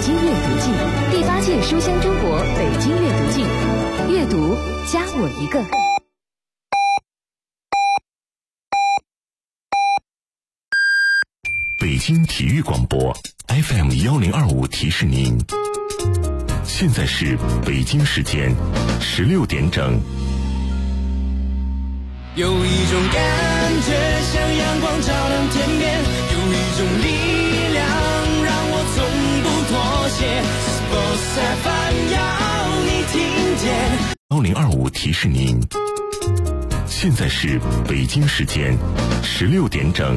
京阅读季，第8届书香中国北京阅读季，阅读加我一个。 北京体育广播 FM1025提示您，现在是北京时间16点整。 有一种感觉像阳光照亮天边，有一种力量让我从不妥协。Sports FM 要你听见。 1025提示您，现在是北京时间16点整。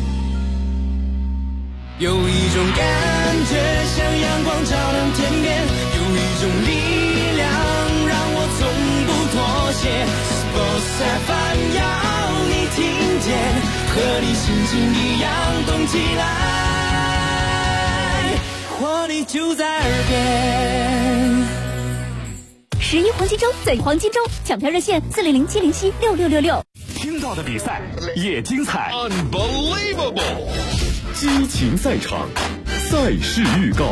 有一种感觉像阳光照亮天边，有一种力量让我从不妥协。Sports FM 要你听见，和你心情一样动起来，活力就在耳边。 11黄金周最黄金周，抢票热线400-707-6666。 听到的比赛也精彩 ，Unbelievable！ 激情赛场，赛事预告。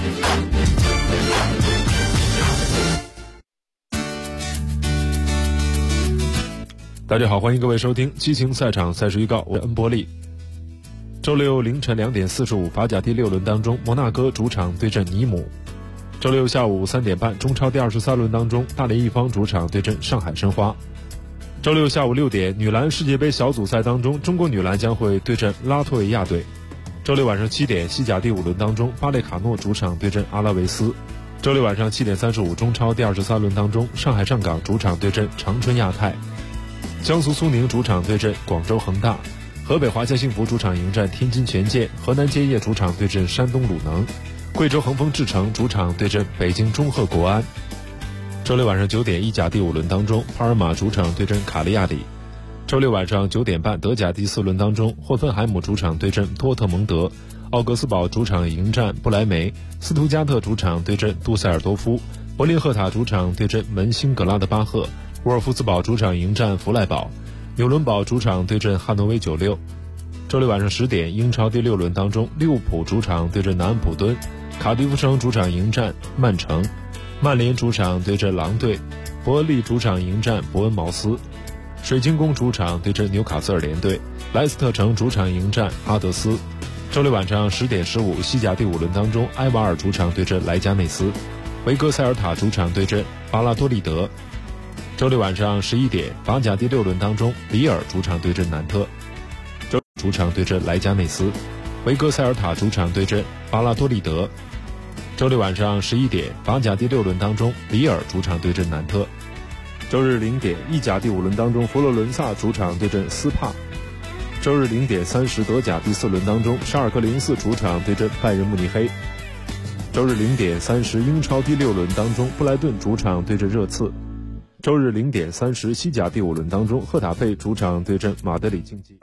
大家好，欢迎各位收听激情赛场赛事预告，我是恩波利。周六凌晨2点45，法甲第6轮当中，摩纳哥主场对阵尼姆。周六下午3点半，中超第23轮当中，大连一方主场对阵上海申花。周六下午6点，女篮世界杯小组赛当中，中国女篮将会对阵拉脱维亚队。周六晚上7点，西甲第5轮当中，巴列卡诺主场对阵阿拉维斯。周六晚上7点35，中超第23轮当中，上海上港主场对阵长春亚泰。江苏苏宁主场对阵广州恒大。河北华夏幸福主场迎战天津权健。河南建业主场对阵山东鲁能。贵州恒丰智诚主场对阵北京中赫国安。周六晚上9点，意甲第5轮当中，帕尔马主场对阵卡利亚里。周六晚上9点半，德甲第4轮当中，霍芬海姆主场对阵多特蒙德。奥格斯堡主场迎战不莱梅。斯图加特主场对阵杜塞尔多夫。柏林赫塔主场对阵门兴格拉德巴赫。沃尔夫斯堡主场迎战弗赖堡。纽伦堡主场对阵汉诺威96。周六晚上10点，英超第6轮当中，利物浦主场对阵南安普敦。卡迪夫城主场迎战曼城。曼联主场对阵狼队。伯恩利主场迎战伯恩茅斯。水晶宫主场对阵纽卡斯尔联队。莱斯特城主场迎战哈德斯。周六晚上10点15，西甲第5轮当中，埃瓦尔主场对阵莱加内斯。维格塞尔塔主场对阵巴拉多利德。周六晚上11点，法甲第6轮当中，里尔主场对阵南特。周主场对阵莱加内斯。维格塞尔塔主场对阵巴拉多利德。周六晚上11点，法甲第6轮当中，里尔主场对阵南特。周日0点，意甲第5轮当中，佛罗伦萨主场对阵斯帕。周日0点30，德甲第4轮当中，沙尔克04主场对阵拜仁慕尼黑。周日0点30，英超第6轮当中，布莱顿主场对阵热刺。周日0点30，西甲第5轮当中，赫塔费主场对阵马德里竞技。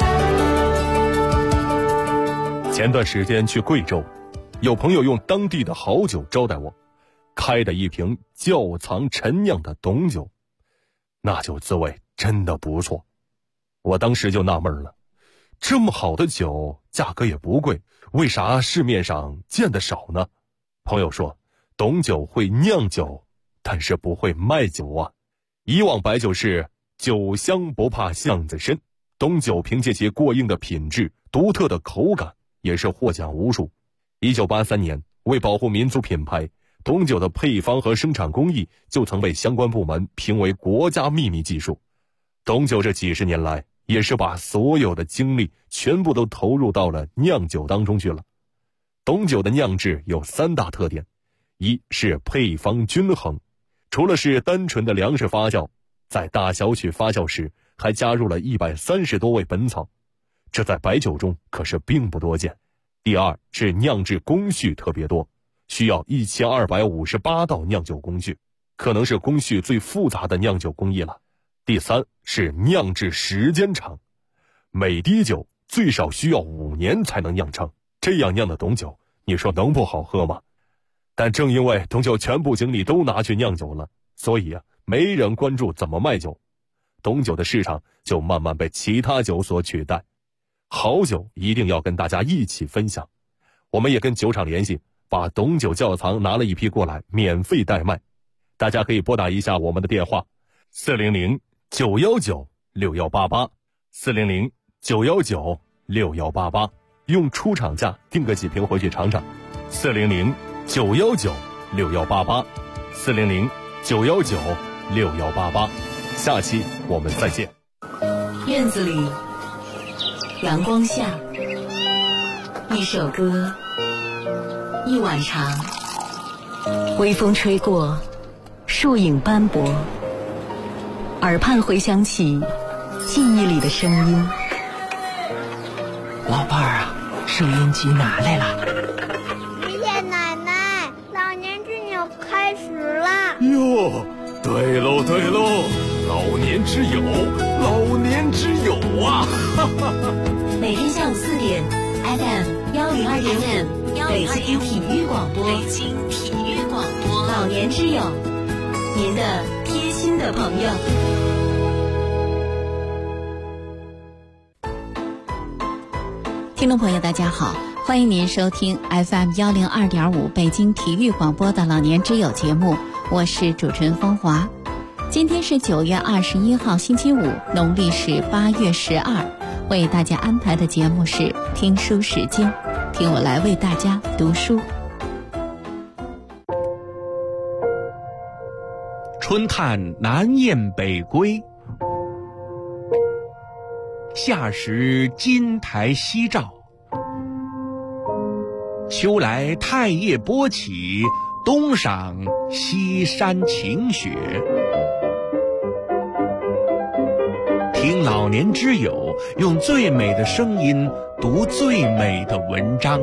前段时间去贵州，有朋友用当地的好酒招待我，开的一瓶窖藏陈酿的董酒，那酒滋味真的不错。我当时就纳闷了，这么好的酒，价格也不贵，为啥市面上见得少呢？朋友说，董酒会酿酒，但是不会卖酒啊。以往白酒是酒香不怕巷子深，董酒凭借其过硬的品质、独特的口感，也是获奖无数。1983年，为保护民族品牌，董酒的配方和生产工艺就曾被相关部门评为国家秘密技术。董酒这几十年来，也是把所有的精力全部都投入到了酿酒当中去了。董酒的酿制有3大特点，一是配方均衡，除了是单纯的粮食发酵，在大小曲发酵时还加入了130多味本草，这在白酒中可是并不多见。第二是酿制工序特别多，需要1258道酿酒工序，可能是工序最复杂的酿酒工艺了。第三是酿制时间长，每滴酒最少需要5年才能酿成，这样酿的董酒，你说能不好喝吗？但正因为董酒全部精力都拿去酿酒了，所以没人关注怎么卖酒，董酒的市场就慢慢被其他酒所取代。好酒一定要跟大家一起分享，我们也跟酒厂联系， 把董九窖藏拿了一批过来，免费代卖。大家可以拨打一下我们的电话：400-919-6188，400-919-6188，用出厂价订个几瓶回去尝尝。400-919-6188，400-919-6188。下期我们再见。 院子里，阳光下，一首歌，一碗茶，微风吹过，树影斑驳，耳畔回响起记忆里的声音。 老伴儿啊，收音机拿来了。 爷爷奶奶，老年之友开始了。 哟，对喽对喽，老年之友，老年之友啊！哈哈哈。 每天下午4点 FM102.5北京体育广播，老年之友，您的贴心的朋友。听众朋友大家好，欢迎您收听 FM102.5北京体育广播的老年之友节目，我是主持人风华。今天是9月21号星期五，农历是8月12，为大家安排的节目是听书时间，听我来为大家读书。 春探南雁北归，夏时金台夕照，秋来太液波起，冬赏西山晴雪。听老年之友用最美的声音读最美的文章。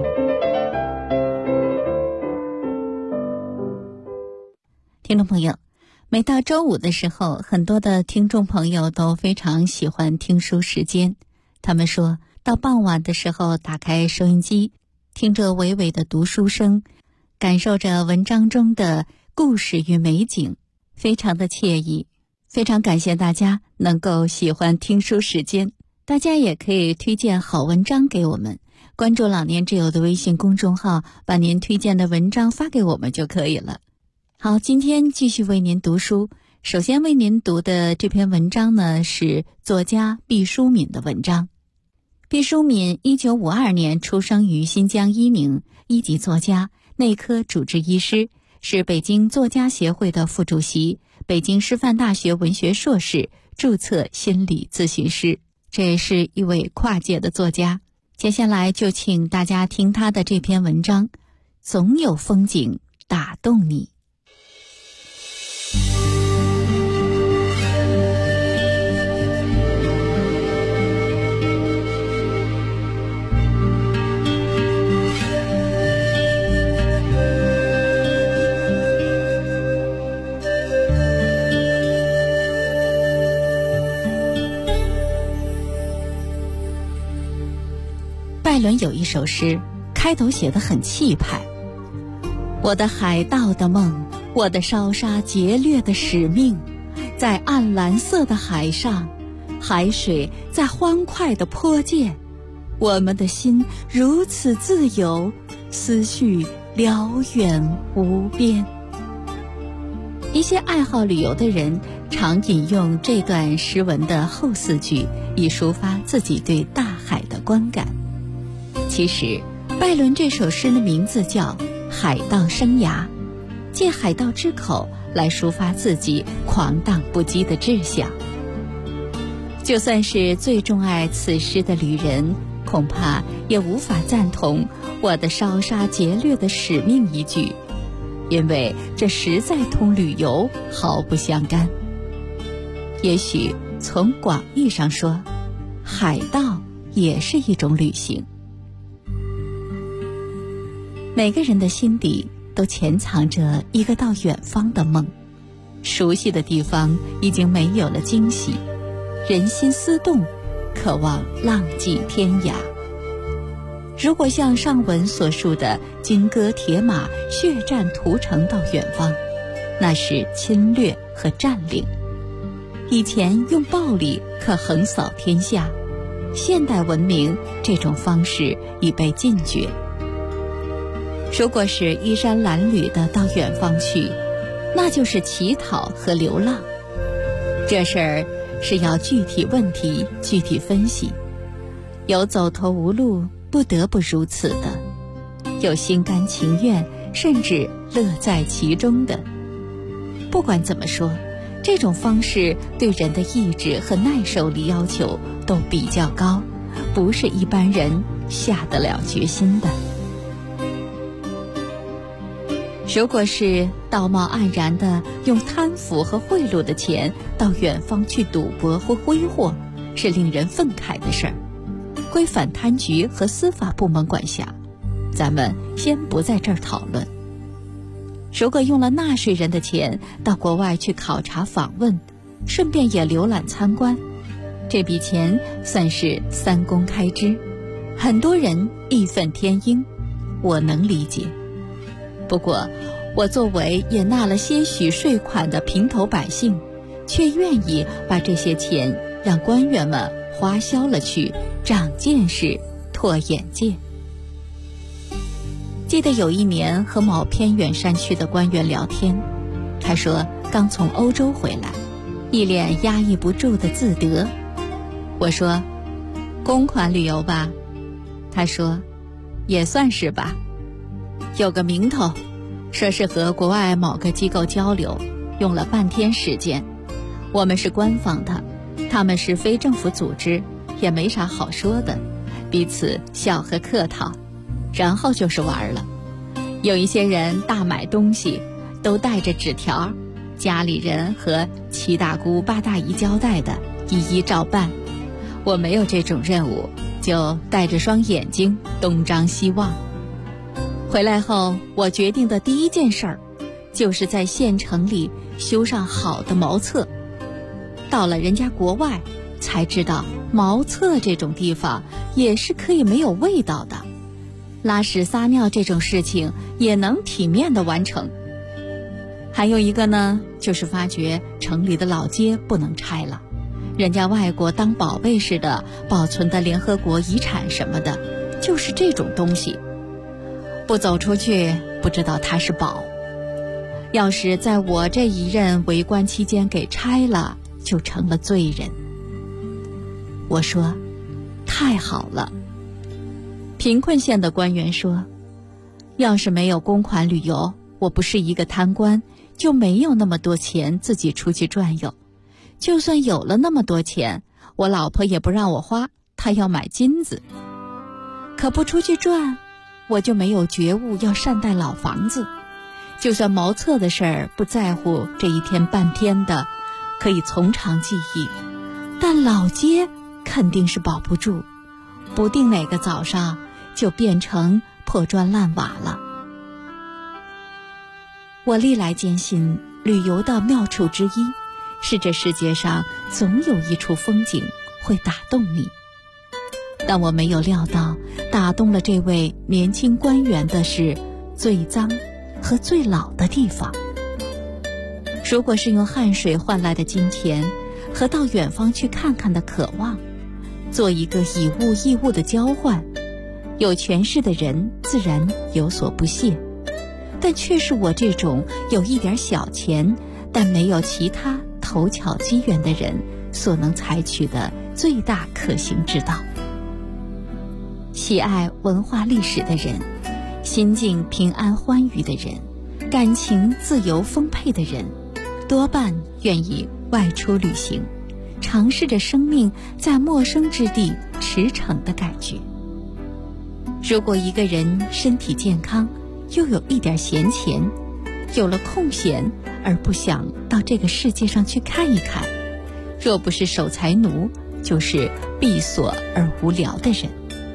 听众朋友，每到周五的时候，很多的听众朋友都非常喜欢听书时间。他们说到傍晚的时候，打开收音机，听着娓娓的读书声，感受着文章中的故事与美景，非常的惬意。非常感谢大家能够喜欢听书时间，大家也可以推荐好文章给我们，关注老年之友的微信公众号，把您推荐的文章发给我们就可以了。好，今天继续为您读书。首先为您读的这篇文章呢，是作家毕淑敏的文章。毕淑敏1952年出生于新疆伊宁，一级作家，内科主治医师，是北京作家协会的副主席，北京师范大学文学硕士，注册心理咨询师，这也是一位跨界的作家。接下来就请大家听他的这篇文章，总有风景打动你。拜伦有一首诗，开头写得很气派：我的海盗的梦，我的烧杀劫掠的使命，在暗蓝色的海上，海水在欢快地泼溅，我们的心如此自由，思绪辽远无边。一些爱好旅游的人常引用这段诗文的后4句，以抒发自己对大海的观感。其实拜伦这首诗的名字叫《海盗生涯》，借海盗之口来抒发自己狂荡不羁的志向。就算是最钟爱此诗的旅人，恐怕也无法赞同我的烧杀劫掠的使命一句，因为这实在同旅游毫不相干。也许从广义上说，海盗也是一种旅行。每个人的心底都潜藏着一个到远方的梦，熟悉的地方已经没有了惊喜，人心思动，渴望浪迹天涯。如果像上文所述的金戈铁马，血战屠城到远方，那是侵略和占领。以前用暴力可横扫天下，现代文明这种方式已被禁绝。 如果是衣衫褴褛的到远方去，那就是乞讨和流浪。这事儿是要具体问题具体分析，有走投无路不得不如此的，有心甘情愿甚至乐在其中的。不管怎么说，这种方式对人的意志和耐受力要求都比较高，不是一般人下得了决心的。如果是道貌岸然的用贪腐和贿赂的钱到远方去赌博或挥霍，是令人愤慨的事儿，归反贪局和司法部门管辖，咱们先不在这儿讨论。如果用了纳税人的钱到国外去考察访问，顺便也浏览参观，这笔钱算是三公开支，很多人义愤填膺，我能理解。不过我作为也纳了些许税款的平头百姓，却愿意把这些钱让官员们花销了去，长见识，拓眼界。记得有一年和某偏远山区的官员聊天，他说刚从欧洲回来，一脸压抑不住的自得。我说公款旅游吧，他说也算是吧，有个名头，说是和国外某个机构交流，用了半天时间。我们是官方的，他们是非政府组织，也没啥好说的，彼此笑和客套，然后就是玩了。有一些人大买东西都带着纸条，家里人和七大姑八大姨交代的，一一照办。我没有这种任务，就带着双眼睛东张西望。回来后，我决定的第一件事儿，就是在县城里修上好的茅厕。到了人家国外，才知道茅厕这种地方也是可以没有味道的，拉屎撒尿这种事情也能体面地完成。还有一个呢，就是发觉城里的老街不能拆了，人家外国当宝贝似的保存的联合国遗产什么的，就是这种东西，不走出去不知道它是宝。要是在我这一任为官期间给拆了，就成了罪人。我说太好了。贫困县的官员说，要是没有公款旅游，我不是一个贪官，就没有那么多钱自己出去转悠。就算有了那么多钱，我老婆也不让我花，她要买金子。可不出去转，我就没有觉悟要善待老房子。就算茅厕的事儿不在乎这一天半天的，可以从长计议，但老街肯定是保不住，不定哪个早上就变成破砖烂瓦了。我历来坚信，旅游的妙处之一是这世界上总有一处风景会打动你。但我没有料到，打动了这位年轻官员的是最脏和最老的地方。如果是用汗水换来的金钱和到远方去看看的渴望，做一个以物易物的交换，有权势的人自然有所不屑，但却是我这种有一点小钱但没有其他头巧机缘的人所能采取的最大可行之道。喜爱文化历史的人，心境平安欢愉的人，感情自由丰沛的人，多半愿意外出旅行，尝试着生命在陌生之地驰骋的感觉。如果一个人身体健康，又有一点闲钱，有了空闲而不想到这个世界上去看一看，若不是守财奴，就是闭锁而无聊的人。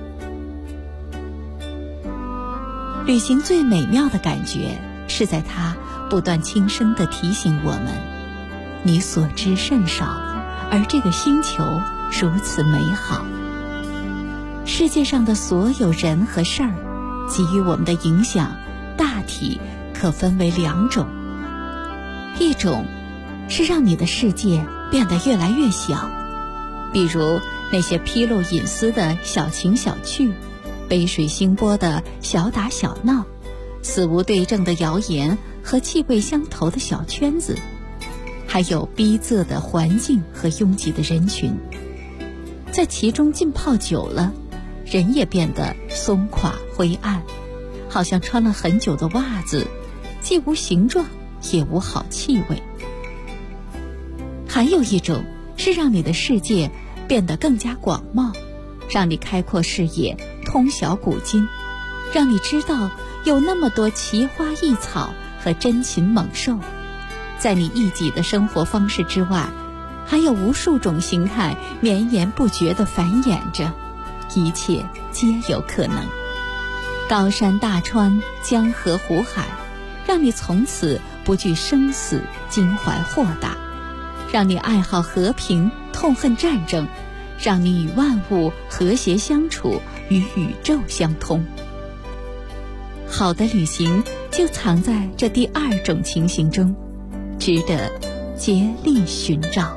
旅行最美妙的感觉，是在它不断轻声地提醒我们，你所知甚少，而这个星球如此美好。世界上的所有人和事儿给予我们的影响，大体可分为两种。一种是让你的世界变得越来越小，比如那些披露隐私的小情小趣，杯水兴波的小打小闹， 死无对证的谣言和气味相投的小圈子，还有逼仄的环境和拥挤的人群。在其中浸泡久了，人也变得松垮灰暗，好像穿了很久的袜子，既无形状也无好气味。还有一种是让你的世界变得更加广袤，让你开阔视野，通晓古今，让你知道有那么多奇花异草和珍禽猛兽，在你一己的生活方式之外，还有无数种形态绵延不绝地繁衍着，一切皆有可能。高山大川，江河湖海，让你从此不惧生死，襟怀豁达，让你爱好和平，痛恨战争，让你与万物和谐相处，与宇宙相通。好的旅行就藏在这第二种情形中，值得竭力寻找。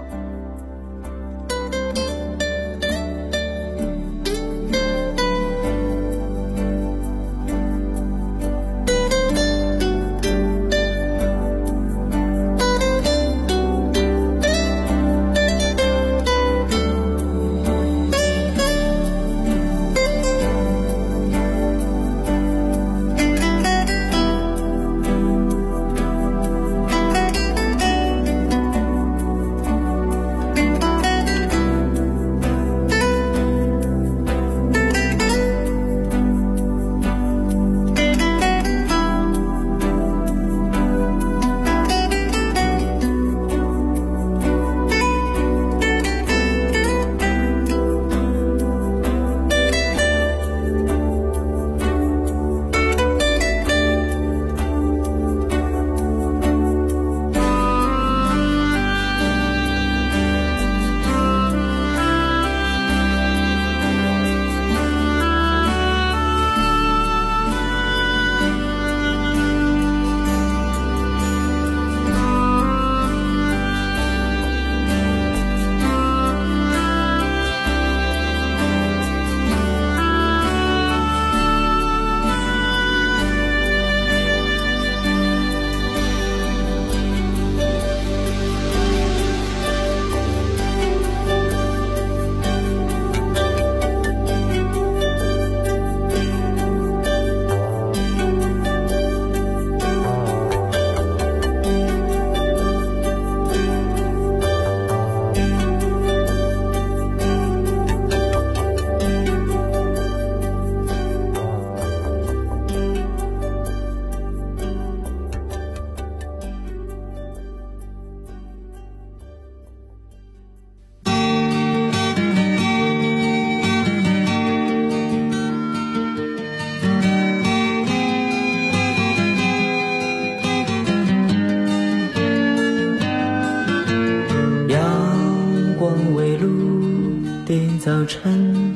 早晨，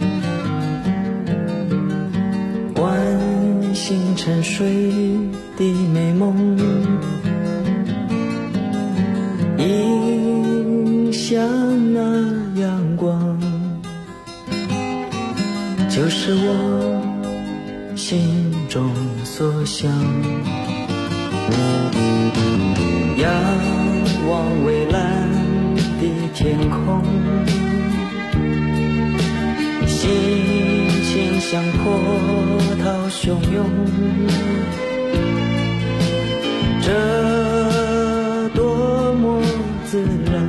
晚星沉睡的美梦，映向那阳光，就是我心中所想。仰望蔚蓝的天空，心情像波涛汹涌，这多么自然，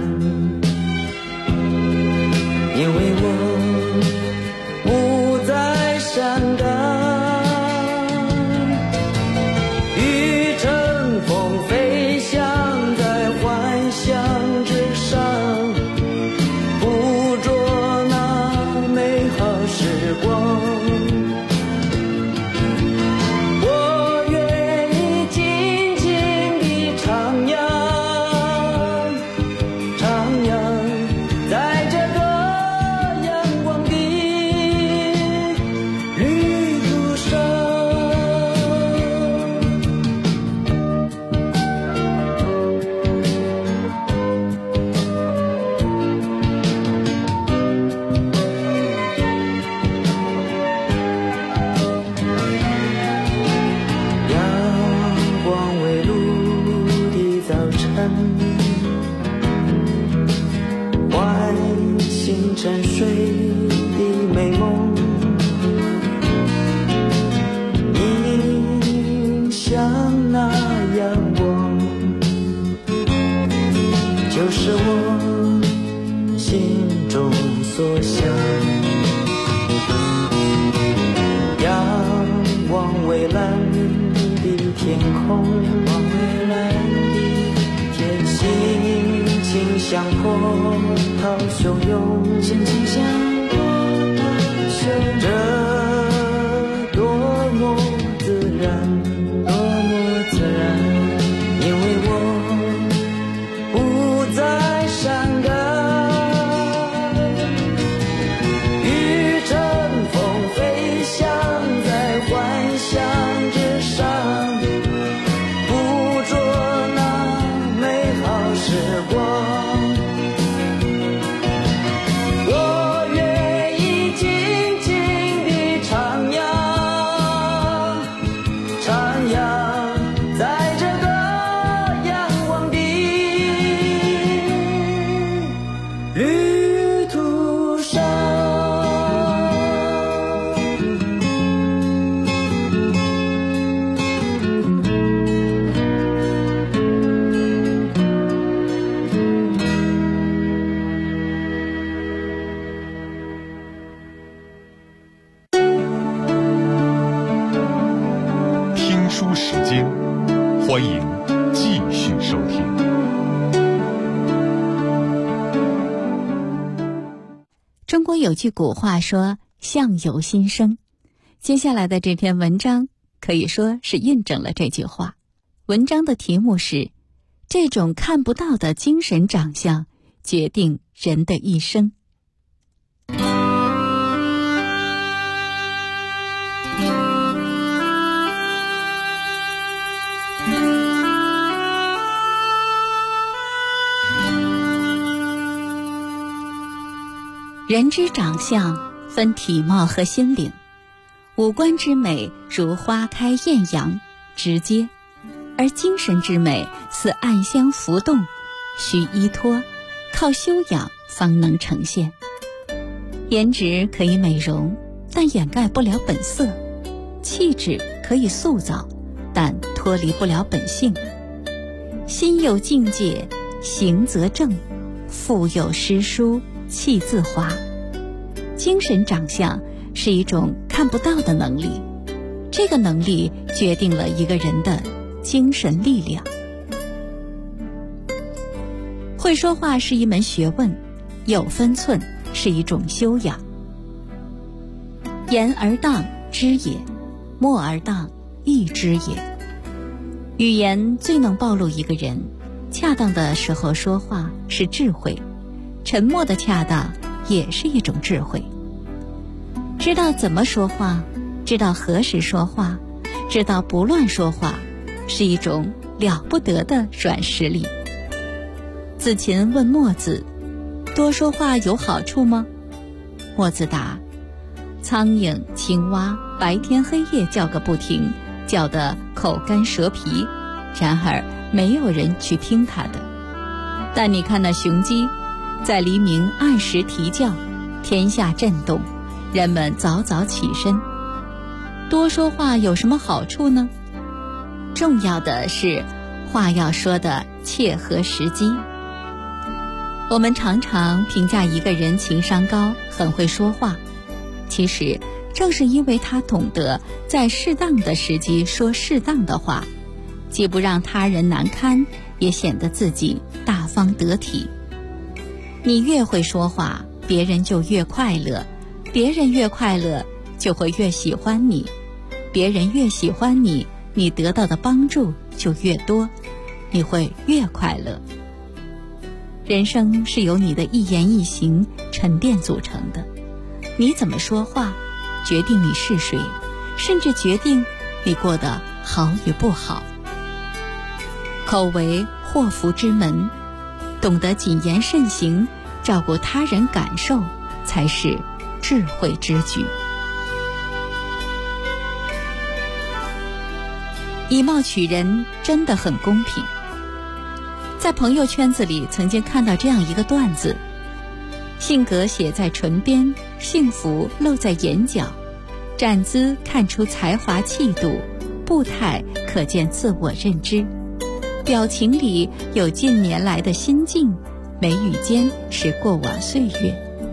因为我不再伤感，与乘风飞翔在幻想之上，捕捉那美好时光。我愿意尽情地徜徉，徜徉在这个阳光的所想。仰望蔚蓝的天空，心情像波涛汹涌，这多么自然，因为我不再伤感，与乘风飞翔在幻想之上，捕捉那美好时光。我愿意静静地徜徉在这个仰望的旅途上。 听书时间，欢迎继续收听。 中国有句古话说相由心生，接下来的这篇文章可以说是印证了这句话。文章的题目是这种看不到的精神长相决定人的一生。人之长相分体貌和心灵，五官之美如花开艳阳，直接；而精神之美似暗香浮动，需依托，靠修养方能呈现。颜值可以美容，但掩盖不了本色；气质可以塑造，但脱离不了本性。心有境界，行则正；腹有诗书，气自华。精神长相是一种看不到的能力，这个能力决定了一个人的精神力量。会说话是一门学问，有分寸是一种修养。言而当，知也；默而当，亦知也。语言最能暴露一个人，恰当的时候说话是智慧，沉默的恰当也是一种智慧。知道怎么说话，知道何时说话，知道不乱说话，是一种了不得的软实力。子禽问墨子，多说话有好处吗？墨子答，苍蝇、青蛙白天黑夜叫个不停，叫得口干舌皮，然而没有人去听它的。但你看那雄鸡，在黎明按时啼叫，天下震动，人们早早起身。多说话有什么好处呢？重要的是话要说的切合时机。我们常常评价一个人情商高，很会说话，其实正是因为他懂得在适当的时机说适当的话，既不让他人难堪，也显得自己大方得体。你越会说话，别人就越快乐，别人越快乐，就会越喜欢你，别人越喜欢你，你得到的帮助就越多，你会越快乐。人生是由你的一言一行沉淀组成的，你怎么说话，决定你是谁，甚至决定你过得好与不好。口为祸福之门，懂得谨言慎行，照顾他人感受，才是智慧之举。以貌取人真的很公平。在朋友圈子里曾经看到这样一个段子，性格写在唇边，幸福露在眼角，站姿看出才华气度，步态可见自我认知，表情里有近年来的心境，眉宇间是过往岁月。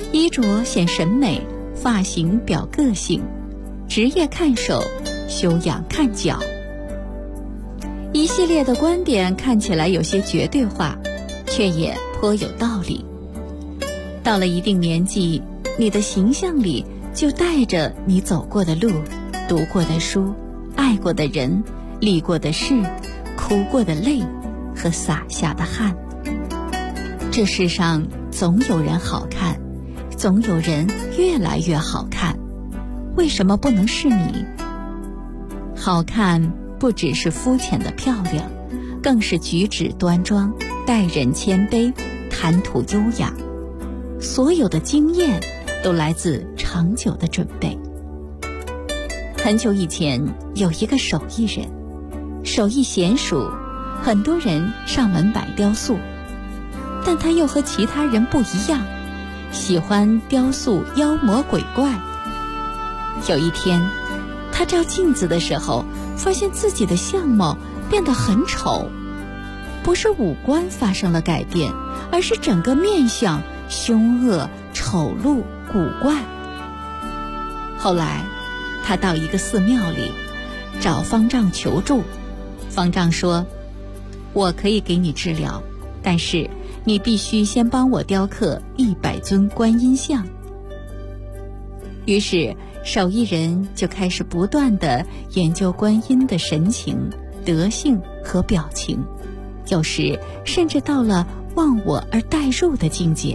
衣着显审美，发型表个性，职业看手，修养看脚。一系列的观点看起来有些绝对化，却也颇有道理。到了一定年纪，你的形象里就带着你走过的路，读过的书，爱过的人，历过的事，哭过的泪和洒下的汗。这世上总有人好看，总有人越来越好看，为什么不能是你？好看不只是肤浅的漂亮，更是举止端庄，待人谦卑，谈吐优雅。所有的经验都来自长久的准备。很久以前，有一个手艺人，手艺娴熟，很多人上门买雕塑，但他又和其他人不一样，喜欢雕塑妖魔鬼怪。有一天，他照镜子的时候，发现自己的相貌变得很丑，不是五官发生了改变，而是整个面相凶恶、丑陋、古怪。后来他到一个寺庙里找方丈求助，方丈说，我可以给你治疗，但是你必须先帮我雕刻100尊观音像。于是手艺人就开始不断地研究观音的神情、德性和表情，有时甚至到了忘我而代入的境界。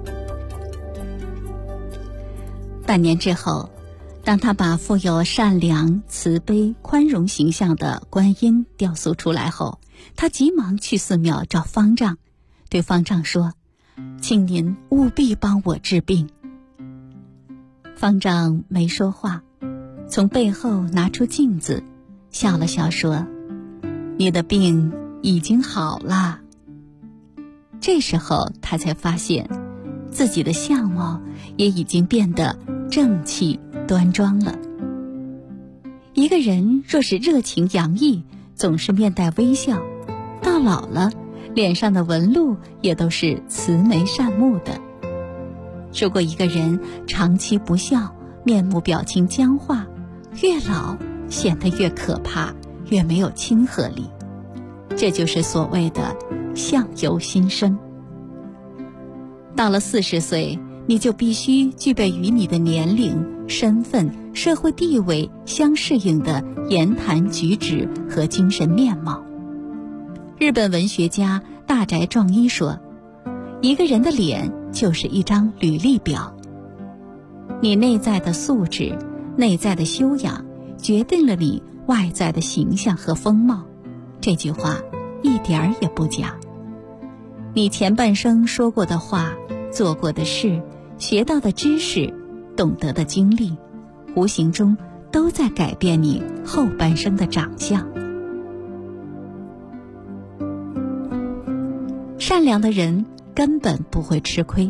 半年之后，当他把富有善良、慈悲、宽容形象的观音雕塑出来后，他急忙去寺庙找方丈，对方丈说，请您务必帮我治病。方丈没说话，从背后拿出镜子，笑了笑说，你的病已经好了。这时候他才发现，自己的相貌也已经变得正气端庄了。一个人若是热情洋溢，总是面带微笑，到老了，脸上的纹路也都是慈眉善目的。如果一个人长期不笑，面目表情僵化，越老显得越可怕，越没有亲和力。这就是所谓的相由心生。到了40岁，你就必须具备与你的年龄、身份、社会地位相适应的言谈举止和精神面貌。日本文学家大宅壮一说，一个人的脸就是一张履历表，你内在的素质、内在的修养决定了你外在的形象和风貌。这句话一点儿也不假。你前半生说过的话、做过的事、学到的知识、懂得的经历，无形中都在改变你后半生的长相。善良的人根本不会吃亏。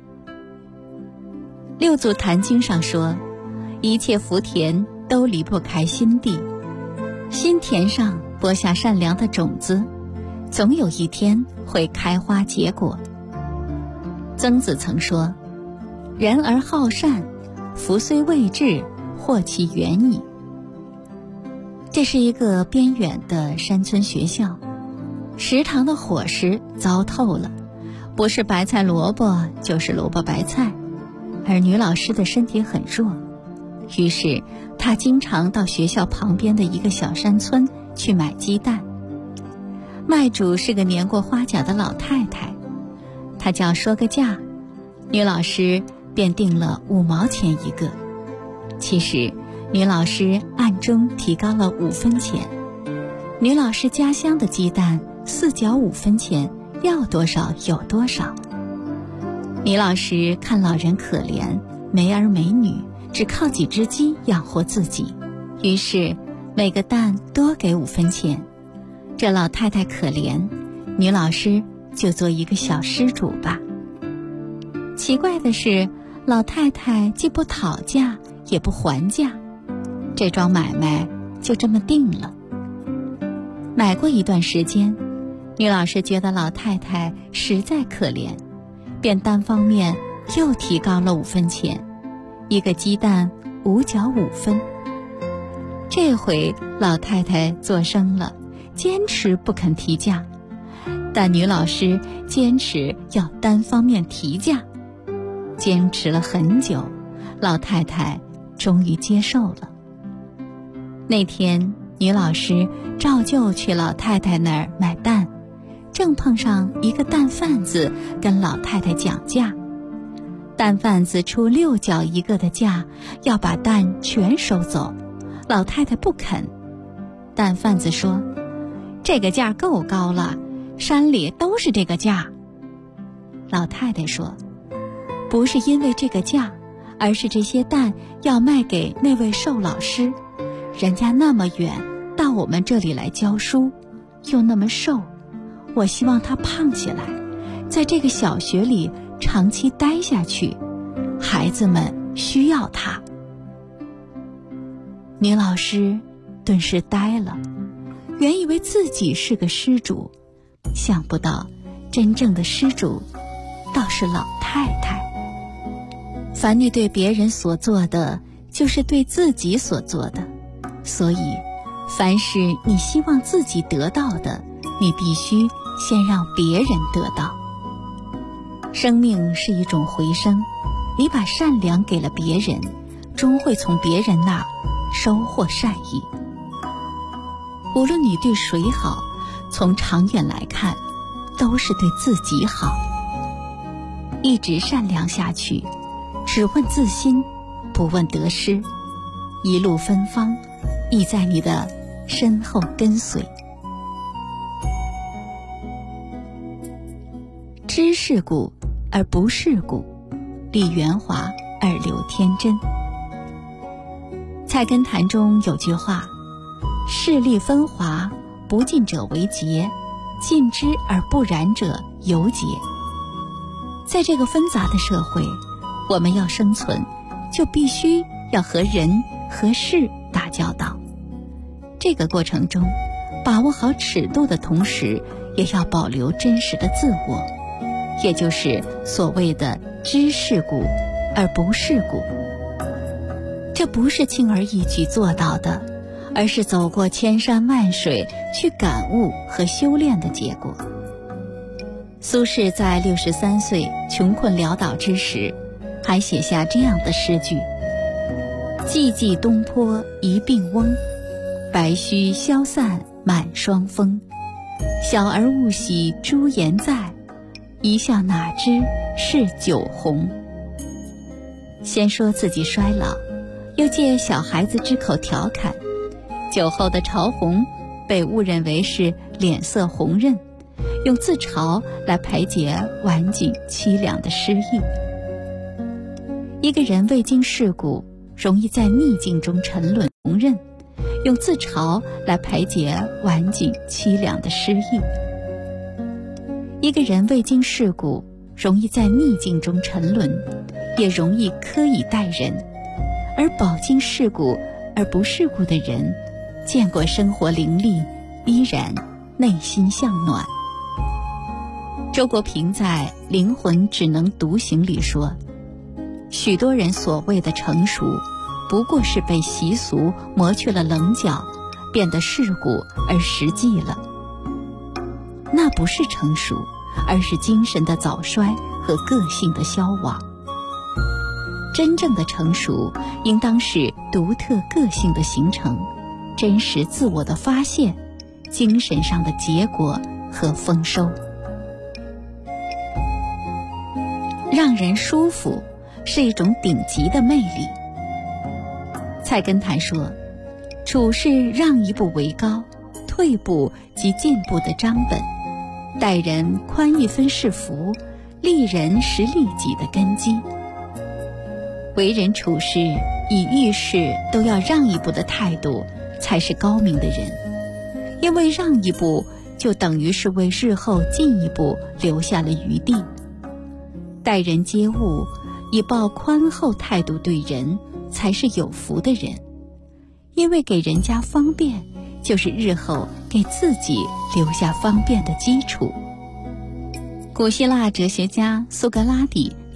六祖坛经上说，一切福田都离不开心地，心田上播下善良的种子，总有一天会开花结果。曾子曾说，人而好善，福虽未至，祸其远矣。这是一个边远的山村学校，食堂的伙食糟透了，不是白菜萝卜就是萝卜白菜，而女老师的身体很弱，于是她经常到学校旁边的一个小山村去买鸡蛋。卖主是个年过花甲的老太太，她叫说个价，女老师便定了5毛钱一个。其实女老师暗中提高了5分钱。女老师家乡的鸡蛋4角5分钱，要多少有多少。女老师看老人可怜，没儿没女，只靠几只鸡养活自己，于是每个蛋多给5分钱。这老太太可怜，女老师就做一个小施主吧。奇怪的是，老太太既不讨价也不还价，这桩买卖就这么定了。买过一段时间，女老师觉得老太太实在可怜，便单方面又提高了5分钱，一个鸡蛋5角5分。这回老太太作声了，坚持不肯提价，但女老师坚持要单方面提价，坚持了很久，老太太终于接受了。那天女老师照旧去老太太那儿买蛋，正碰上一个蛋贩子跟老太太讲价。蛋贩子出6角一个的价，要把蛋全收走，老太太不肯。蛋贩子说：“这个价够高了，山里都是这个价。”老太太说：“不是因为这个价，而是这些蛋要卖给那位寿老师，人家那么远到我们这里来教书，又那么瘦，我希望他胖起来，在这个小学里长期待下去，孩子们需要他。”女老师顿时呆了，原以为自己是个施主，想不到真正的施主倒是老太太。凡你对别人所做的，就是对自己所做的，所以凡是你希望自己得到的，你必须先让别人得到。生命是一种回声，你把善良给了别人，终会从别人那儿收获善意。无论你对谁好，从长远来看，都是对自己好。一直善良下去，只问自心，不问得失，一路芬芳亦在你的身后跟随。知世故而不世故，立圆滑而留天真。菜根谭中有句话：势利分华，不尽者为节，尽之而不染者尤节。在这个纷杂的社会，我们要生存，就必须要和人和事打交道。这个过程中，把握好尺度的同时，也要保留真实的自我，也就是所谓的知世故而不世故。这不是轻而易举做到的，而是走过千山万水去感悟和修炼的结果。苏轼在63岁穷困潦倒之时，还写下这样的诗句：寂寂东坡一病翁，白须消散满霜风。小儿误喜朱颜在，一笑哪知是酒红。先说自己衰老，又借小孩子之口调侃，酒后的潮红被误认为是脸色红润，用自嘲来排解晚景凄凉的失意。一个人未经世故，容易在逆境中沉沦，红润，用自嘲来排解晚景凄凉的失意。一个人未经世故，容易在逆境中沉沦，也容易苛以待人。而饱经世故而不世故的人，见过生活凌厉，依然内心向暖。周国平在《灵魂只能独行》里说，许多人所谓的成熟，不过是被习俗磨去了棱角，变得世故而实际了。那不是成熟，而是精神的早衰和个性的消亡。真正的成熟，应当是独特个性的形成，真实自我的发现，精神上的结果和丰收。让人舒服是一种顶级的魅力。菜根谭说，处事让一步为高，退步即进步的章本，待人宽一分是福，利人是利己的根基。为人处事以遇事都要让一步的态度，才是高明的人。因为让一步就等于是为日后进一步留下了余地。待人接物以抱宽厚态度对人，才是有福的人。因为给人家方便，就是日后给自己留下方便的基础。古希腊哲学家苏格拉底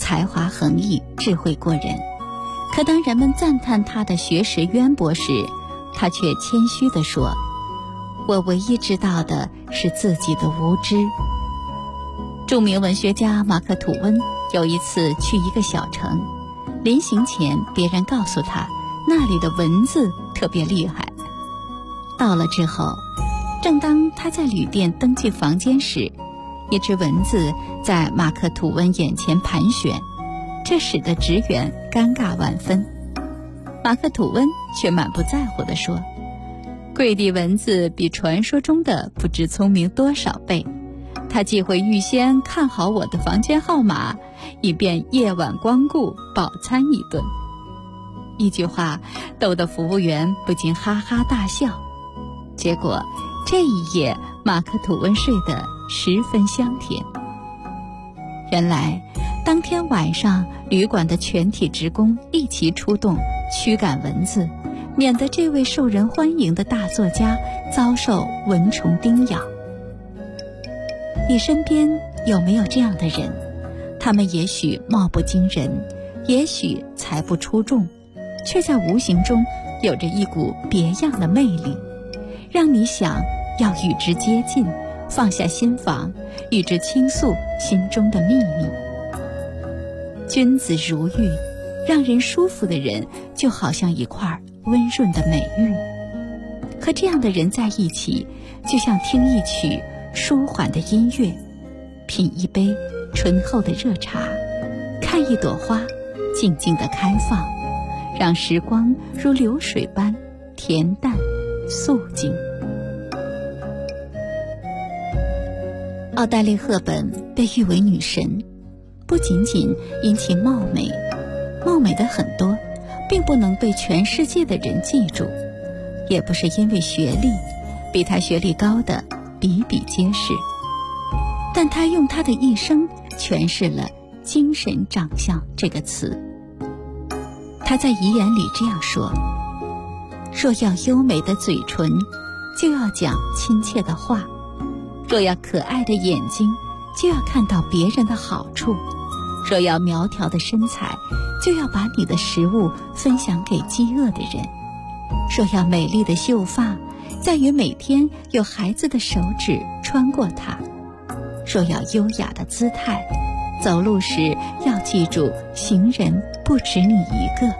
才华横溢，智慧过人。可当人们赞叹他的学识渊博时，他却谦虚地说：我唯一知道的是自己的无知。著名文学家马克·吐温有一次去一个小城，临行前别人告诉他那里的蚊子特别厉害。到了之后，正当他在旅店登记房间时，一只蚊子在马克·吐温眼前盘旋，这使得职员尴尬万分。马克·吐温却满不在乎地说：贵地蚊子比传说中的不知聪明多少倍，他既会预先看好我的房间号码，以便夜晚光顾饱餐一顿。一句话逗得服务员不禁哈哈大笑。结果这一夜马克·吐温睡得十分香甜。原来当天晚上旅馆的全体职工一齐出动驱赶蚊子，免得这位受人欢迎的大作家遭受蚊虫叮咬。你身边有没有这样的人？他们也许貌不惊人，也许才不出众，却在无形中有着一股别样的魅力，让你想要与之接近，放下心防，与之倾诉心中的秘密。君子如玉，让人舒服的人就好像一块温润的美玉。和这样的人在一起，就像听一曲舒缓的音乐，品一杯醇厚的热茶，看一朵花静静地开放，让时光如流水般恬淡肃静。奥黛丽·赫本被誉为女神，不仅仅因其貌美，貌美的很多并不能被全世界的人记住，也不是因为学历，比她学历高的比比皆是，但她用她的一生诠释了精神长相这个词。她在遗言里这样说：若要优美的嘴唇，就要讲亲切的话；若要可爱的眼睛，就要看到别人的好处；若要苗条的身材，就要把你的食物分享给饥饿的人；若要美丽的秀发，在于每天有孩子的手指穿过它；若要优雅的姿态，走路时要记住行人不止你一个。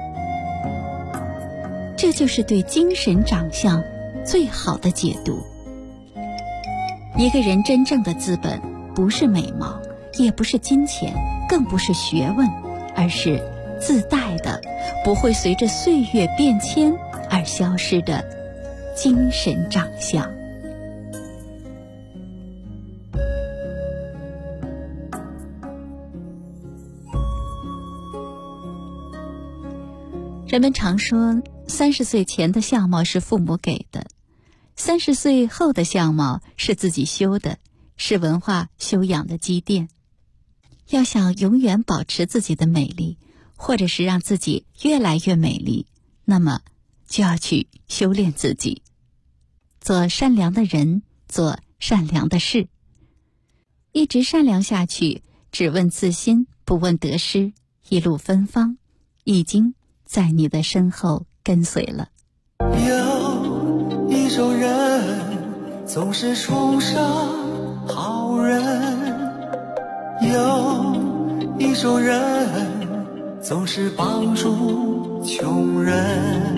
这就是对精神长相最好的解读。一个人真正的资本，不是美貌，也不是金钱，更不是学问，而是自带的，不会随着岁月变迁而消失的精神长相。人们常说，30岁前的相貌是父母给的，30岁后的相貌是自己修的，是文化修养的积淀。要想永远保持自己的美丽，或者是让自己越来越美丽，那么就要去修炼自己，做善良的人，做善良的事，一直善良下去，只问自心，不问得失，一路芬芳已经在你的身后跟随了。 有一种人总是崇尚好人，有一种人总是帮助穷人，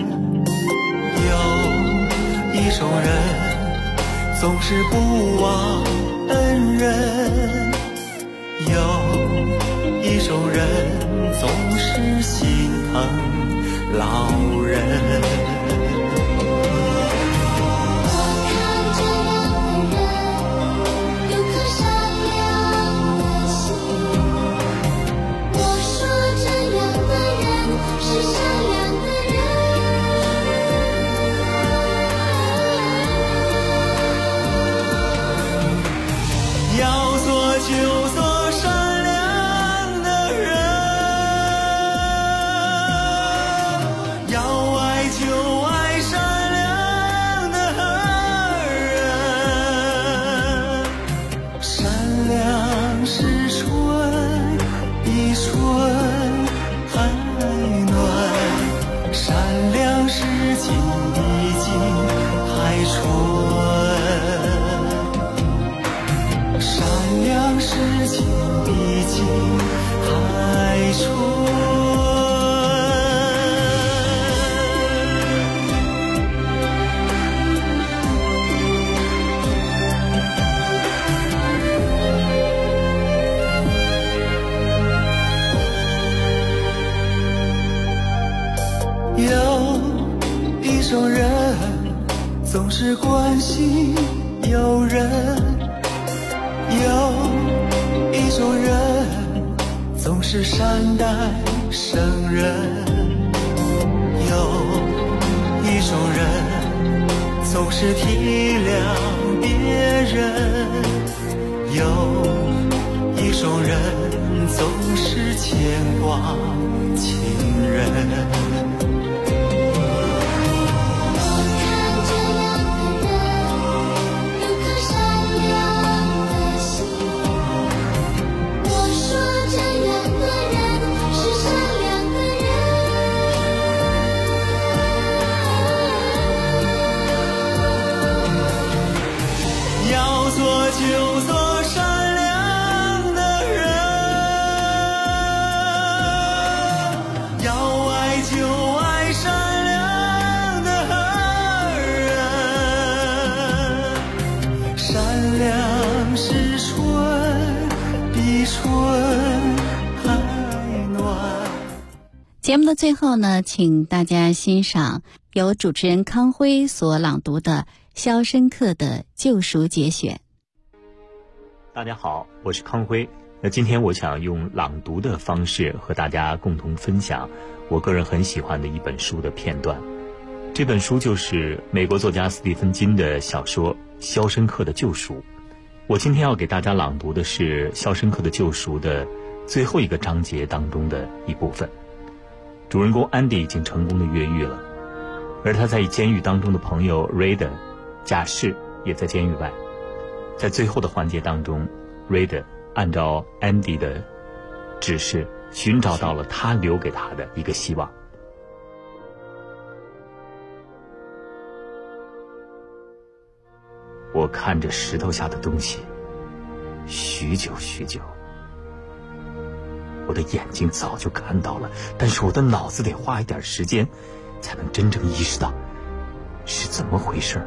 有一种人总是不忘恩人，有一种人总是心疼老人。就做善良的人，要爱就爱善良是关心有人，有一种人总是善待生人，有一种人总是体谅别人，有一种人总是牵挂情人。就做善良的人，要爱就爱善良的人，善良是春比春还暖。 节目的最后呢，请大家欣赏由主持人康辉所朗读的《肖申克的救赎》节选。 大家好，我是康辉。那今天我想用朗读的方式和大家共同分享我个人很喜欢的一本书的片段。这本书就是美国作家斯蒂芬金的小说《肖申克的救赎》。我今天要给大家朗读的是《肖申克的救赎》的最后一个章节当中的一部分。主人公安迪已经成功的越狱了，而他在监狱当中的朋友 Raider 贾士也在监狱外。在最后的环节当中 Raider 按照安迪的指示寻找到了他留给他的一个希望。我看着石头下的东西许久许久，我的眼睛早就看到了，但是我的脑子得花一点时间才能真正意识到是怎么回事。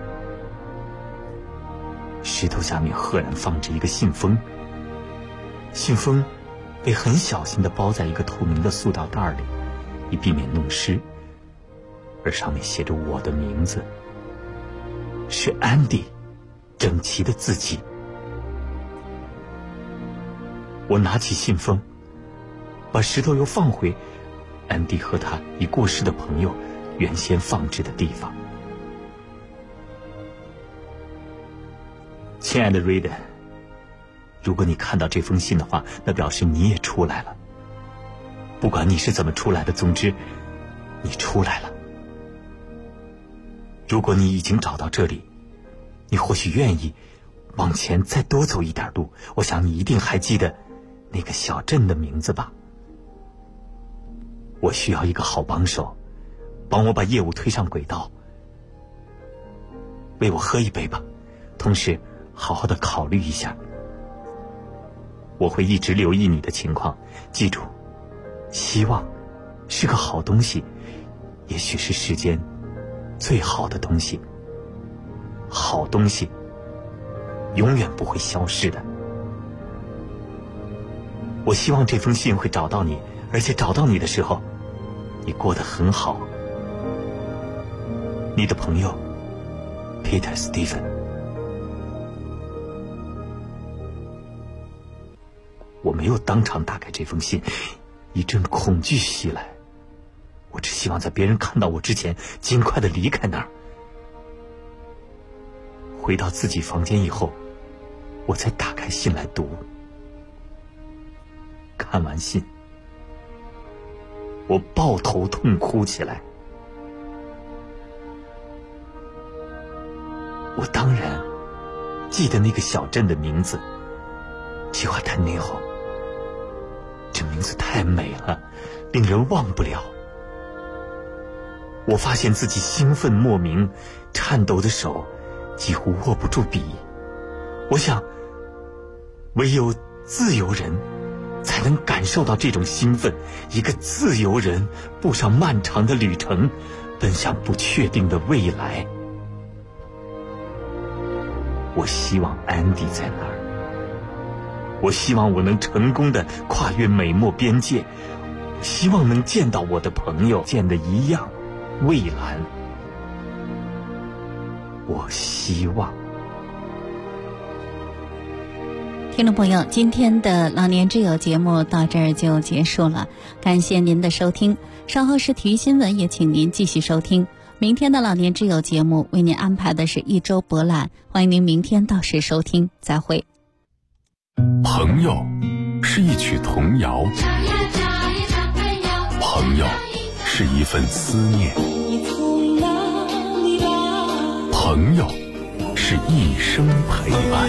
石头下面赫然放着一个信封，信封被很小心地包在一个透明的塑料袋里，以避免弄湿，而上面写着我的名字，是安迪整齐的字迹。我拿起信封，把石头又放回安迪和他已过世的朋友原先放置的地方。亲爱的 Raider， 如果你看到这封信的话，那表示你也出来了。不管你是怎么出来的，总之你出来了。如果你已经找到这里，你或许愿意往前再多走一点路，我想你一定还记得那个小镇的名字吧。我需要一个好帮手，帮我把业务推上轨道。为我喝一杯吧，同时好好的考虑一下。我会一直留意你的情况，记住，希望是个好东西，也许是世间最好的东西。好东西永远不会消失的。我希望这封信会找到你，而且找到你的时候，你过得很好。你的朋友 Peter Stephen。我没有当场打开这封信，一阵恐惧袭来。我只希望在别人看到我之前，尽快的离开那儿。回到自己房间以后，我才打开信来读。看完信，我抱头痛哭起来。我当然记得那个小镇的名字，计划坦内后。这名字太美了，令人忘不了。我发现自己兴奋莫名，颤抖的手几乎握不住笔。我想，唯有自由人才能感受到这种兴奋。一个自由人步上漫长的旅程，奔向不确定的未来。我希望安迪在那儿，我希望我能成功的跨越美墨边界，我希望能见到我的朋友，见得一样蔚蓝。 我希望。 听众朋友，今天的老年之友节目到这儿就结束了，感谢您的收听。稍后是体育新闻，也请您继续收听。明天的老年之友节目为您安排的是一周博览，欢迎您明天到时收听，再会。 朋友是一曲童谣，朋友是一份思念，朋友是一生陪伴。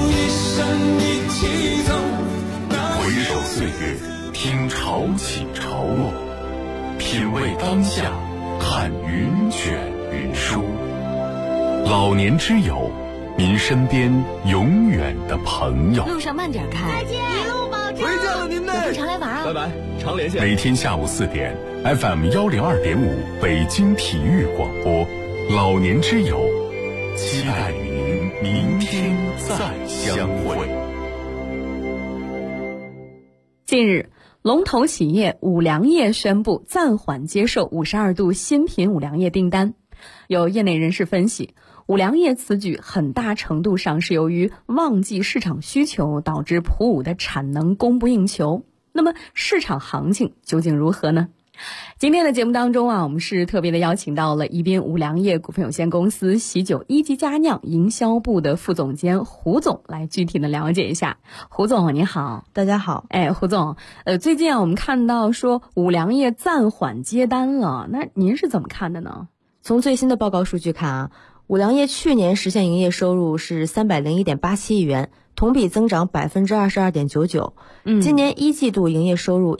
回首岁月，听潮起潮落，品味当下，看云卷云舒。老年之友，您身边永远的朋友。 路上慢点开， 再见，一路保重。 回见了您嘞， 有空常来玩啊！ 拜拜，常连线。 每天下午4点 ，FM 102.5北京体育广播，老年之友，期待与您明天再相会。 近日，龙头企业五粮液宣布暂缓接受52度新品五粮液订单。有业内人士分析，五粮液此举很大程度上是由于旺季市场需求导致普五的产能供不应求。那么市场行情究竟如何呢？今天的节目当中我们是特别的邀请到了宜宾五粮液股份有限公司喜酒一级佳酿营销部的副总监胡总来具体的了解一下。胡总你好。 大家好。 胡总，最近我们看到说五粮液暂缓接单了，那您是怎么看的呢？ 从最新的报告数据看五粮液去年实现营业收入是301.87亿元，同比增长22.99%。今年一季度营业收入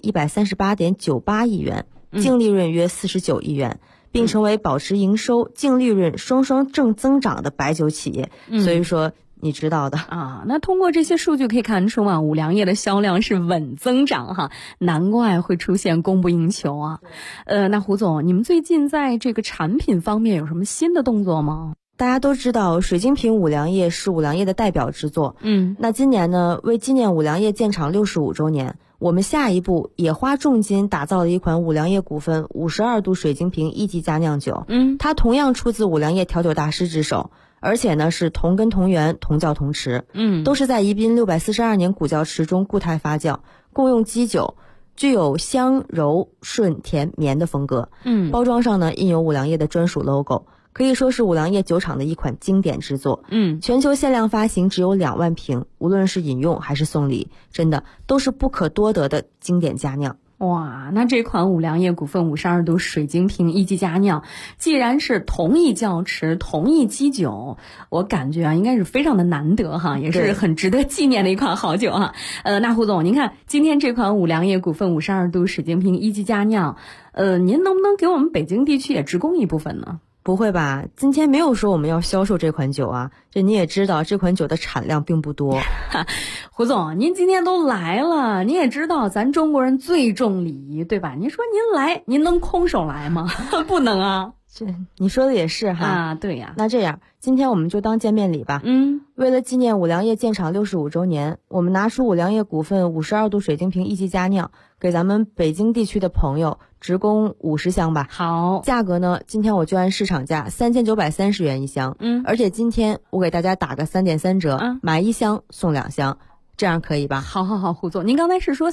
138.98亿元，净利润约49亿元，并成为保持营收、净利润双双正增长的白酒企业。所以说你知道的那通过这些数据可以看出五粮液的销量是稳增长哈，难怪会出现供不应求啊。那胡总，你们最近在这个产品方面有什么新的动作吗？ 大家都知道水晶瓶五粮液是五粮液的代表之作。那今年呢，为纪念五粮液建厂65周年，我们下一步也花重金打造了一款五粮液股份52度水晶瓶一级佳酿酒。它同样出自五粮液调酒大师之手，而且呢是同根同源同窖同池。都是在宜宾642年古窖池中固态发酵，共用基酒，具有香柔顺甜绵的风格。包装上呢印有五粮液的专属 logo，可以说是五粮液酒厂的一款经典之作。全球限量发行只有2万瓶，无论是饮用还是送礼，真的都是不可多得的经典佳酿。 哇，那这款五粮液股份52度水晶瓶一级佳酿，既然是同一窖池同一基酒，我感觉应该是非常的难得哈，也是很值得纪念的一款好酒哈。那胡总，您看今天这款五粮液股份52度水晶瓶一级佳酿，您能不能给我们北京地区也直供一部分呢？ 不会吧，今天没有说我们要销售这款酒啊，这你也知道这款酒的产量并不多。 胡总，您今天都来了，您也知道咱中国人最重礼仪，对吧？您说您来，您能空手来吗？不能啊。 你说的也是哈。 对呀。 那这样今天我们就当见面礼吧。为了纪念五粮液建厂65周年，我们拿出五粮液股份52度水晶瓶一级佳酿，给咱们北京地区的朋友直供50箱吧。 好， 价格呢，今天我就按市场价3930元一箱。而且今天我给大家打个3.3折，买1箱送2箱。这样可以吧？ 好，胡总，您刚才是说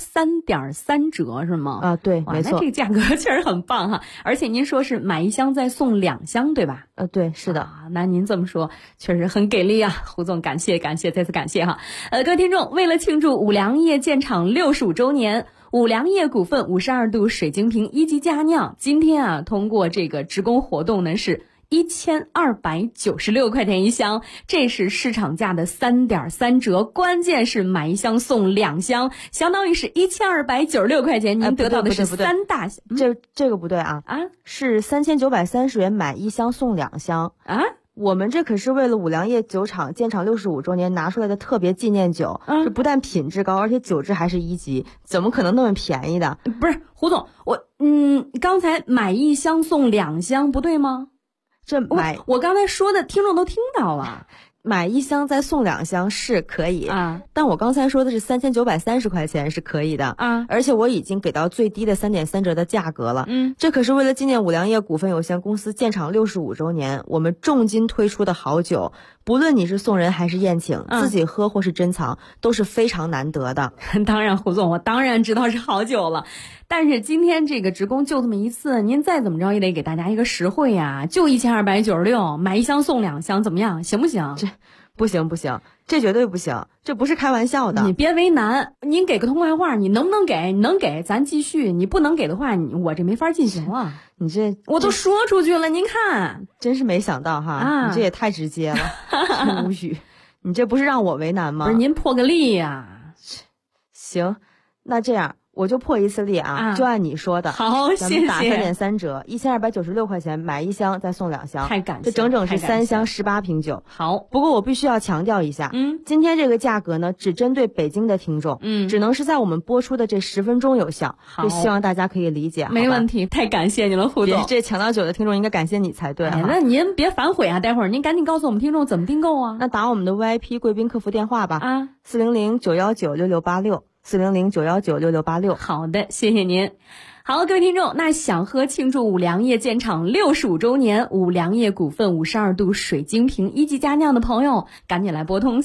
3.3折是吗？ 对，没错。 那这个价格确实很棒哈，而且您说是买1箱再送2箱，对吧？ 对，是的。 那您这么说确实很给力啊，胡总，感谢，再次感谢哈。各位听众，为了庆祝五粮液建厂65周年，五粮液股份52度水晶瓶一级佳酿，今天通过这个直供活动呢是1296块钱一箱，这是市场价的3.3折，关键是买1箱送2箱，相当于是1296块钱，您得到的是3大箱。 这个不对啊，是3930元买1箱送2箱啊。 我们这可是为了五粮液酒厂建厂65周年拿出来的特别纪念酒，这不但品质高，而且酒质还是1级，怎么可能那么便宜的？ 不是，胡总，我刚才买1箱送2箱不对吗？ 这买我刚才说的听众都听到了。 买1箱再送2箱是可以啊，但我刚才说的是3930块钱是可以的啊，而且我已经给到最低的3.3折的价格了。这可是为了纪念五粮液股份有限公司建厂65周年，我们重金推出的好酒，不论你是送人还是宴请，自己喝或是珍藏，都是非常难得的。 当然，胡总，我当然知道是好酒了，但是今天这个职工就这么一次，您再怎么着也得给大家一个实惠呀，就1296，买1箱送2箱，怎么样？行不行？ 这不行，这绝对不行，这不是开玩笑的。 你别为难，您给个痛快话，你能不能给？你能给咱继续，你不能给的话，我这没法进行了。 你这我都说出去了，您看， 真是没想到哈，你这也太直接了，真无语。你这不是让我为难吗？ 不是，您破个例呀。 行，那这样我就破一次例啊，就按你说的。 好，谢谢。 咱们打3.3折，1296块钱买1箱再送2箱， 太感谢， 这整整是3箱18瓶酒。 好， 不过我必须要强调一下，今天这个价格呢，只针对北京的听众，只能是在我们播出的这10分钟有效，就希望大家可以理解。 没问题，太感谢你了，胡总。 这抢到酒的听众应该感谢你才对。 那您别反悔啊，待会儿您赶紧告诉我们听众怎么订购啊。 那打我们的 VIP 贵宾客服电话吧，400-919-6686，400-919-6686。 好的，谢谢您。好，各位听众，那想喝庆祝五粮液建厂65周年五粮液股份52度水晶瓶1级佳酿的朋友，赶紧来拨通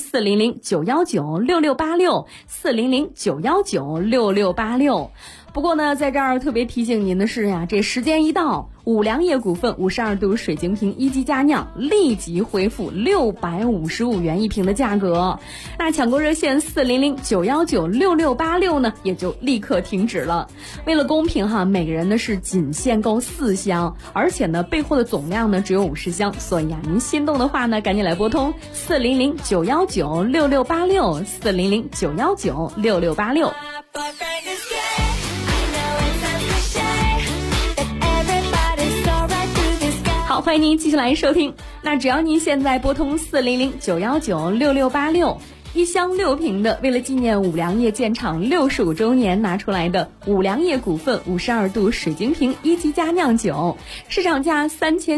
400-919-6686，400-919-6686。不过呢，在这儿特别提醒您的是呀，这时间一到，五粮液股份52度水晶瓶1级佳酿立即恢复655元1瓶的价格。那抢购热线400-919-6686呢，也就立刻停止了。为了公平哈，每个人呢是仅限购4箱，而且呢备货的总量呢只有50箱，所以啊，您心动的话呢，赶紧来拨通400-919-6686，400-919-6686。好，欢迎您继续来收听。那只要您现在拨通400-919-6686，1箱6瓶的，为了纪念五粮液建厂65周年拿出来的五粮液股份52度水晶瓶1级佳酿酒，市场价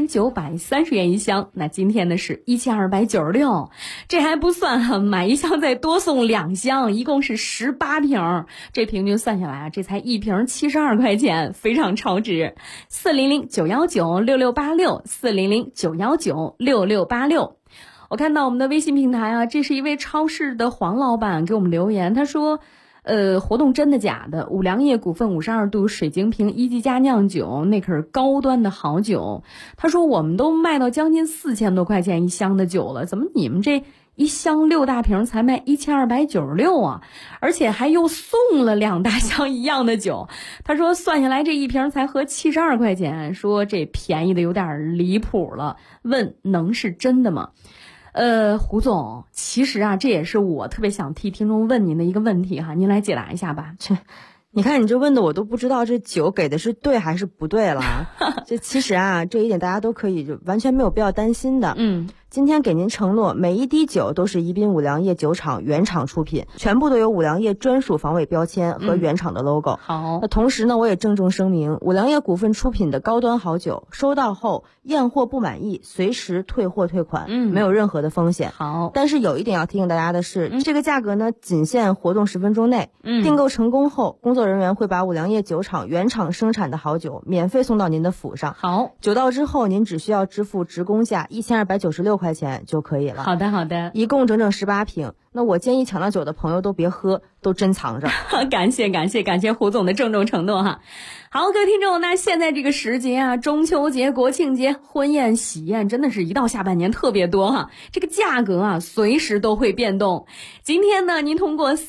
3930元1箱，那今天呢是1296，这还不算买1箱再多送2箱，一共是18瓶，这平均算下来啊，这才1瓶72块钱，非常超值。400-919-6686，400-919-6686。我看到我们的微信平台啊，这是一位超市的黄老板给我们留言，他说活动真的假的？五粮液股份52度水晶瓶1级佳酿酒，那可是高端的好酒。他说我们都卖到将近4000多块钱1箱的酒了，怎么你们这1箱6大瓶才卖1296啊？而且还又送了2大箱一样的酒。他说算下来这1瓶才合72块钱，说这便宜的有点离谱了，问能是真的吗？胡总，其实啊，这也是我特别想替听众问您的一个问题哈，您来解答一下吧。 你看你这问的我都不知道这酒给的是对还是不对了。这其实啊，这一点大家都可以就完全没有必要担心的。今天给您承诺，每一滴酒都是宜宾五粮液酒厂原厂出品，全部都有五粮液专属防伪标签和原厂的 logo。 好， 那同时呢，我也郑重声明，五粮液股份出品的高端好酒，收到后验货不满意，随时退货退款，没有任何的风险。 好， 但是有一点要提醒大家的是，这个价格呢，仅限活动10分钟内。订购成功后，工作人员会把五粮液酒厂原厂生产的好酒免费送到您的府上。 好， 酒到之后，您只需要支付职工价1296块钱就可以了。 好的，好的， 一共整整18瓶。那我建议抢到酒的朋友都别喝，都珍藏着。 感谢胡总的郑重承诺哈。好，各位听众，那现在这个时节啊，中秋节、国庆节、婚宴、喜宴，真的是一到下半年特别多哈。这个价格啊，随时都会变动。今天呢，您通过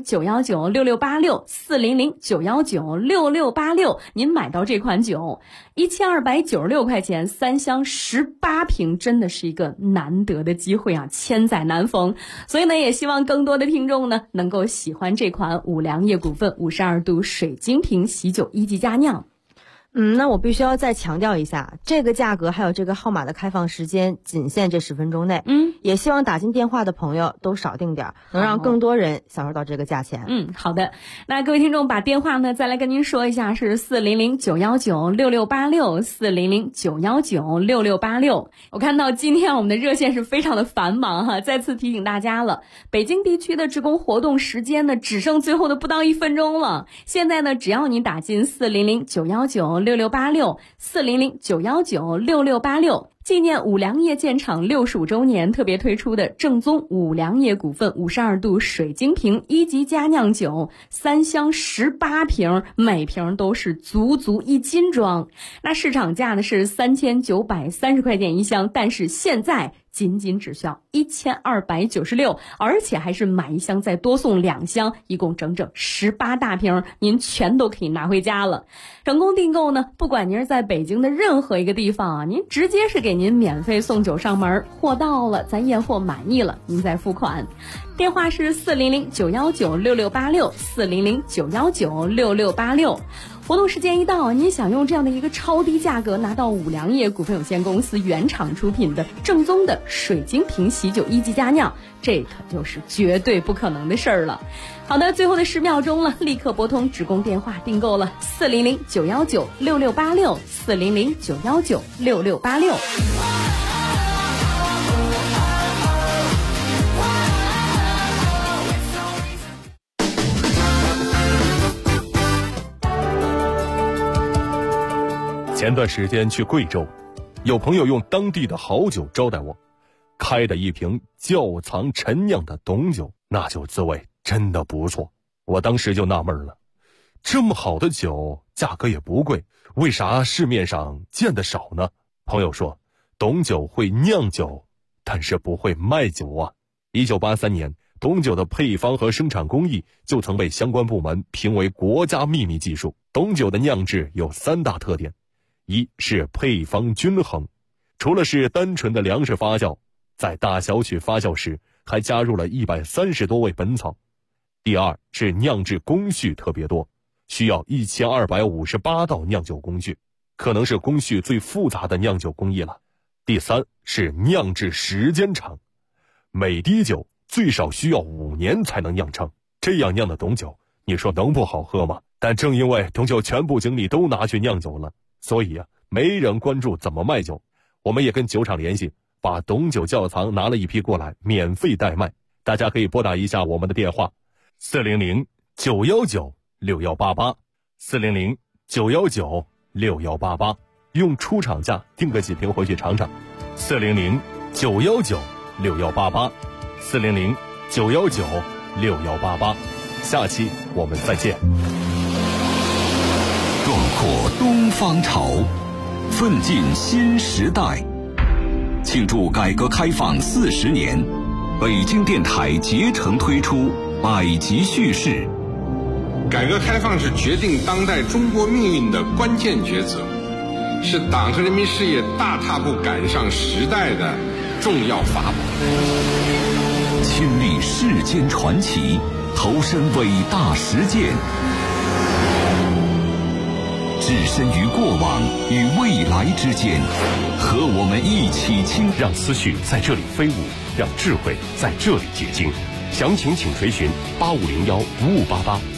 400-919-6686，400-919-6686，您买到这款酒，1296块钱，3箱18瓶，真的是一个难得的机会啊，千载难逢。所以呢，也希望更多的听众呢，能够喜欢这款五粮液股份52度水晶瓶喜酒1级佳酿。 那我必须要再强调一下，这个价格还有这个号码的开放时间仅限这10分钟内。也希望打进电话的朋友都少订点，能让更多人享受到这个价钱。 好的。那各位听众把电话呢再来跟您说一下，是400-919-6686，400-919-6686。我看到今天我们的热线是非常的繁忙哈，再次提醒大家了，北京地区的职工活动时间呢只剩最后的不到1分钟了。现在呢只要你打进400-919-6686，400-919-6686，纪念五粮液建厂65周年特别推出的正宗五粮液股份52度水晶瓶1级佳酿酒，3箱18瓶，每瓶都是足足1斤装。那市场价呢是3930块钱一箱，但是现在仅只需要1296，而且还是买1箱再多送2箱，一共整整18大瓶，您全都可以拿回家了。成功订购呢，不管您是在北京的任何一个地方啊，您直接是给您免费送酒上门，货到了咱验货满意了您再付款。电话是400-919-6686，400-919-6686。活动时间一到，您想用这样的一个超低价格拿到五粮液股份有限公司原厂出品的正宗的水晶瓶喜酒1级佳酿，这可就是绝对不可能的事儿了。好的，最后的10秒钟了，立刻拨通职工电话订购了，400-919-6686， 400-919-6686。 前段时间去贵州，有朋友用当地的好酒招待我，开的一瓶窖藏陈酿的董酒，那酒滋味真的不错。我当时就纳闷了，这么好的酒价格也不贵，为啥市面上见得少呢？朋友说，董酒会酿酒，但是不会卖酒啊。1983年，董酒的配方和生产工艺就曾被相关部门评为国家秘密技术。董酒的酿制有3大特点，一是配方均衡，除了是单纯的粮食发酵，在大小曲发酵时还加入了130多味本草。第二是酿制工序特别多，需要1258道酿酒工序，可能是工序最复杂的酿酒工艺了。第三是酿制时间长，每滴酒最少需要5年才能酿成，这样酿的董酒，你说能不好喝吗？但正因为董酒全部精力都拿去酿酒了，所以没人关注怎么卖酒。我们也跟酒厂联系，把董酒窖藏拿了一批过来，免费代卖。大家可以拨打一下我们的电话，400-919-6188， 400-919-6188，用出厂价订个几瓶回去尝尝。400-919-6188， 400-919-6188。下期我们再见。 壮阔东方潮，奋进新时代。庆祝改革开放40年，北京电台竭诚推出百集叙事。 改革开放是决定当代中国命运的关键抉择，是党和人民事业大踏步赶上时代的重要法宝。 亲历世间传奇，投身伟大实践，置身于过往与未来之间，和我们一起让思绪在这里飞舞，让智慧在这里结晶。详情请垂询8501-5588。